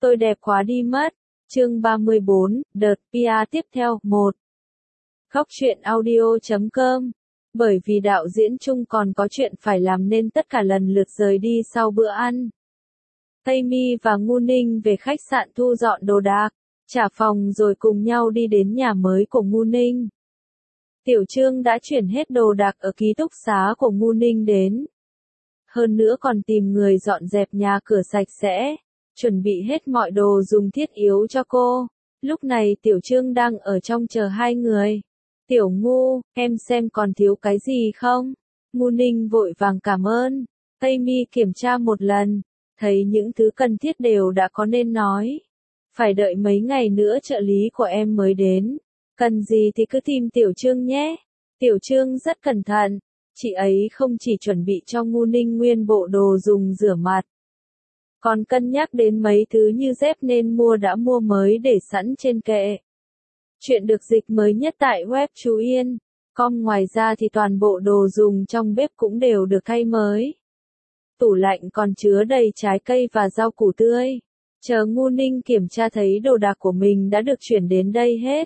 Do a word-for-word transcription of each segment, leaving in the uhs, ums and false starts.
Tôi đẹp quá đi mất. Chương ba mươi bốn, đợt pê e tiếp theo, một. Khóc chuyện audio chấm com. Bởi vì đạo diễn chung còn có chuyện phải làm nên tất cả lần lượt rời đi sau bữa ăn. Tây Mi và Ngu Ninh về khách sạn thu dọn đồ đạc, trả phòng rồi cùng nhau đi đến nhà mới của Ngu Ninh. Tiểu Trương đã chuyển hết đồ đạc ở ký túc xá của Ngu Ninh đến. Hơn nữa còn tìm người dọn dẹp nhà cửa sạch sẽ, chuẩn bị hết mọi đồ dùng thiết yếu cho cô. Lúc này Tiểu Trương đang ở trong chờ hai người. Tiểu Ngu, em xem còn thiếu cái gì không? Ngu Ninh vội vàng cảm ơn. Tây Mi kiểm tra một lần, thấy những thứ cần thiết đều đã có nên nói. Phải đợi mấy ngày nữa trợ lý của em mới đến. Cần gì thì cứ tìm Tiểu Trương nhé. Tiểu Trương rất cẩn thận. Chị ấy không chỉ chuẩn bị cho Ngu Ninh nguyên bộ đồ dùng rửa mặt, còn cân nhắc đến mấy thứ như dép nên mua đã mua mới để sẵn trên kệ. Chuyện được dịch mới nhất tại web Chú Yên chấm com. Ngoài ra thì toàn bộ đồ dùng trong bếp cũng đều được thay mới. Tủ lạnh còn chứa đầy trái cây và rau củ tươi. Chờ Ngu Ninh kiểm tra thấy đồ đạc của mình đã được chuyển đến đây hết.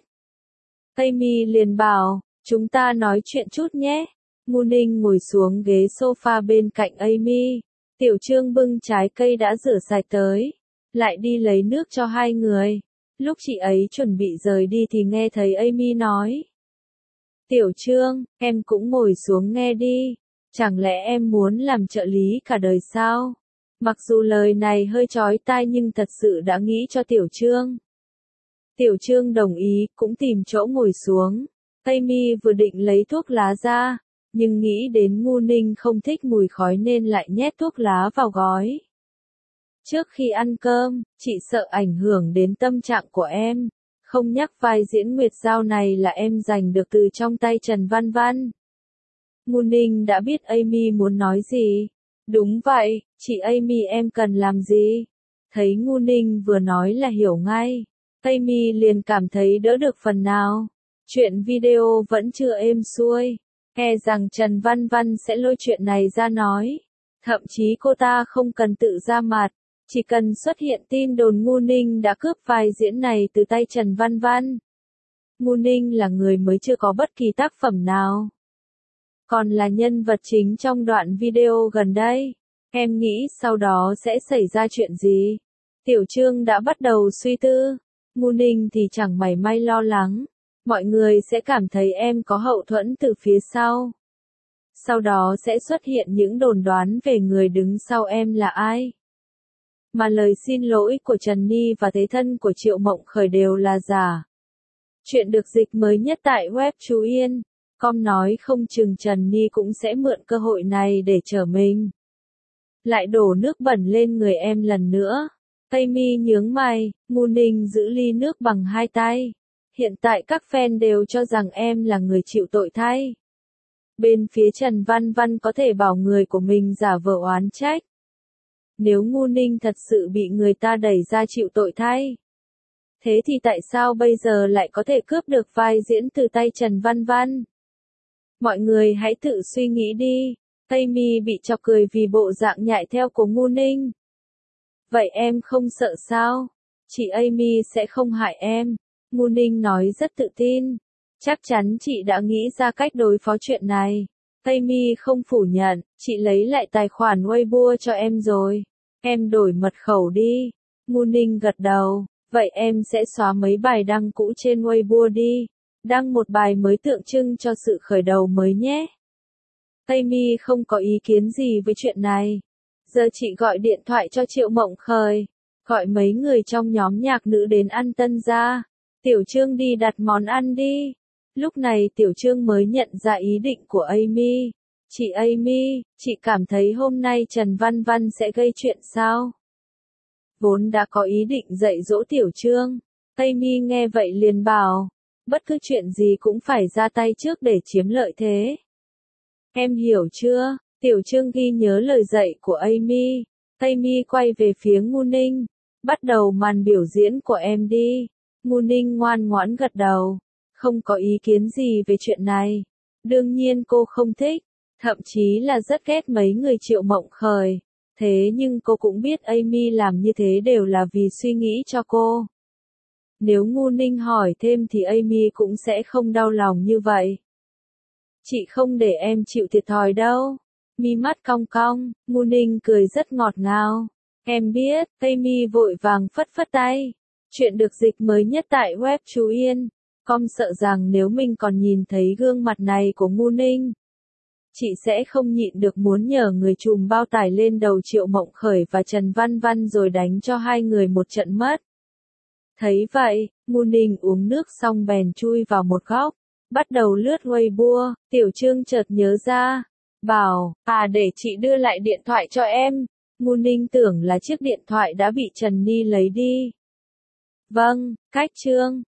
Tây Mi liền bảo, chúng ta nói chuyện chút nhé. Ngu Ninh ngồi xuống ghế sofa bên cạnh Amy. Tiểu Trương bưng trái cây đã rửa sạch tới, lại đi lấy nước cho hai người. Lúc chị ấy chuẩn bị rời đi thì nghe thấy Amy nói. Tiểu Trương, em cũng ngồi xuống nghe đi. Chẳng lẽ em muốn làm trợ lý cả đời sao? Mặc dù lời này hơi chói tai nhưng thật sự đã nghĩ cho Tiểu Trương. Tiểu Trương đồng ý, cũng tìm chỗ ngồi xuống. Amy vừa định lấy thuốc lá ra, nhưng nghĩ đến Ngu Ninh không thích mùi khói nên lại nhét thuốc lá vào gói. Trước khi ăn cơm, chị sợ ảnh hưởng đến tâm trạng của em, không nhắc vai diễn Nguyệt Giao này là em giành được từ trong tay Trần Văn Văn. Ngu Ninh đã biết Amy muốn nói gì. Đúng vậy, chị Amy em cần làm gì? Thấy Ngu Ninh vừa nói là hiểu ngay. Amy liền cảm thấy đỡ được phần nào. Chuyện video vẫn chưa êm xuôi. E rằng Trần Văn Văn sẽ lôi chuyện này ra nói. Thậm chí cô ta không cần tự ra mặt, chỉ cần xuất hiện tin đồn Ngu Ninh đã cướp vai diễn này từ tay Trần Văn Văn. Ngu Ninh là người mới chưa có bất kỳ tác phẩm nào, còn là nhân vật chính trong đoạn video gần đây. Em nghĩ sau đó sẽ xảy ra chuyện gì? Tiểu Trương đã bắt đầu suy tư. Ngu Ninh thì chẳng mảy may lo lắng. Mọi người sẽ cảm thấy em có hậu thuẫn từ phía sau. Sau đó sẽ xuất hiện những đồn đoán về người đứng sau em là ai. Mà lời xin lỗi của Trần Ni và thế thân của Triệu Mộng Khởi đều là giả. Chuyện được dịch mới nhất tại web Chú Yên chấm com nói không chừng Trần Ni cũng sẽ mượn cơ hội này để trở mình. Lại đổ nước bẩn lên người em lần nữa. Tây Mi nhướng mày, Ngu Ninh giữ ly nước bằng hai tay. Hiện tại các fan đều cho rằng em là người chịu tội thay. Bên phía Trần Văn Văn có thể bảo người của mình giả vờ oán trách. Nếu Ngu Ninh thật sự bị người ta đẩy ra chịu tội thay, thế thì tại sao bây giờ lại có thể cướp được vai diễn từ tay Trần Văn Văn? Mọi người hãy tự suy nghĩ đi. Tây Mi bị chọc cười vì bộ dạng nhại theo của Ngu Ninh. Vậy em không sợ sao? Chị Amy sẽ không hại em. Ngu Ninh nói rất tự tin. Chắc chắn chị đã nghĩ ra cách đối phó chuyện này. Tây Mi không phủ nhận, chị lấy lại tài khoản Weibo cho em rồi. Em đổi mật khẩu đi. Ngu Ninh gật đầu. Vậy em sẽ xóa mấy bài đăng cũ trên Weibo đi. Đăng một bài mới tượng trưng cho sự khởi đầu mới nhé. Tây Mi không có ý kiến gì với chuyện này. Giờ chị gọi điện thoại cho Triệu Mộng Khởi, gọi mấy người trong nhóm nhạc nữ đến ăn tân gia. Tiểu Trương đi đặt món ăn đi. Lúc này Tiểu Trương mới nhận ra ý định của Amy. Chị Amy, chị cảm thấy hôm nay Trần Văn Văn sẽ gây chuyện sao? Vốn đã có ý định dạy dỗ Tiểu Trương. Amy nghe vậy liền bảo, bất cứ chuyện gì cũng phải ra tay trước để chiếm lợi thế. Em hiểu chưa? Tiểu Trương ghi nhớ lời dạy của Amy. Amy quay về phía Ngu Ninh. Bắt đầu màn biểu diễn của em đi. Ngu Ninh ngoan ngoãn gật đầu. Không có ý kiến gì về chuyện này. Đương nhiên cô không thích. Thậm chí là rất ghét mấy người Triệu Mộng Khởi. Thế nhưng cô cũng biết Amy làm như thế đều là vì suy nghĩ cho cô. Nếu Ngu Ninh hỏi thêm thì Amy cũng sẽ không đau lòng như vậy. Chị không để em chịu thiệt thòi đâu. Mi mắt cong cong, Ngu Ninh cười rất ngọt ngào. Em biết, Amy vội vàng phất phất tay. Chuyện được dịch mới nhất tại web Chú Yên. Com sợ rằng nếu mình còn nhìn thấy gương mặt này của Ngu Ninh, chị sẽ không nhịn được muốn nhờ người trùm bao tải lên đầu Triệu Mộng Khởi và Trần Văn Văn rồi đánh cho hai người một trận mất. Thấy vậy, Ngu Ninh uống nước xong bèn chui vào một góc, bắt đầu lướt Weibo. Tiểu Trương chợt nhớ ra, bảo, à để chị đưa lại điện thoại cho em. Ngu Ninh tưởng là chiếc điện thoại đã bị Trần Ni lấy đi. Vâng, cách Trương.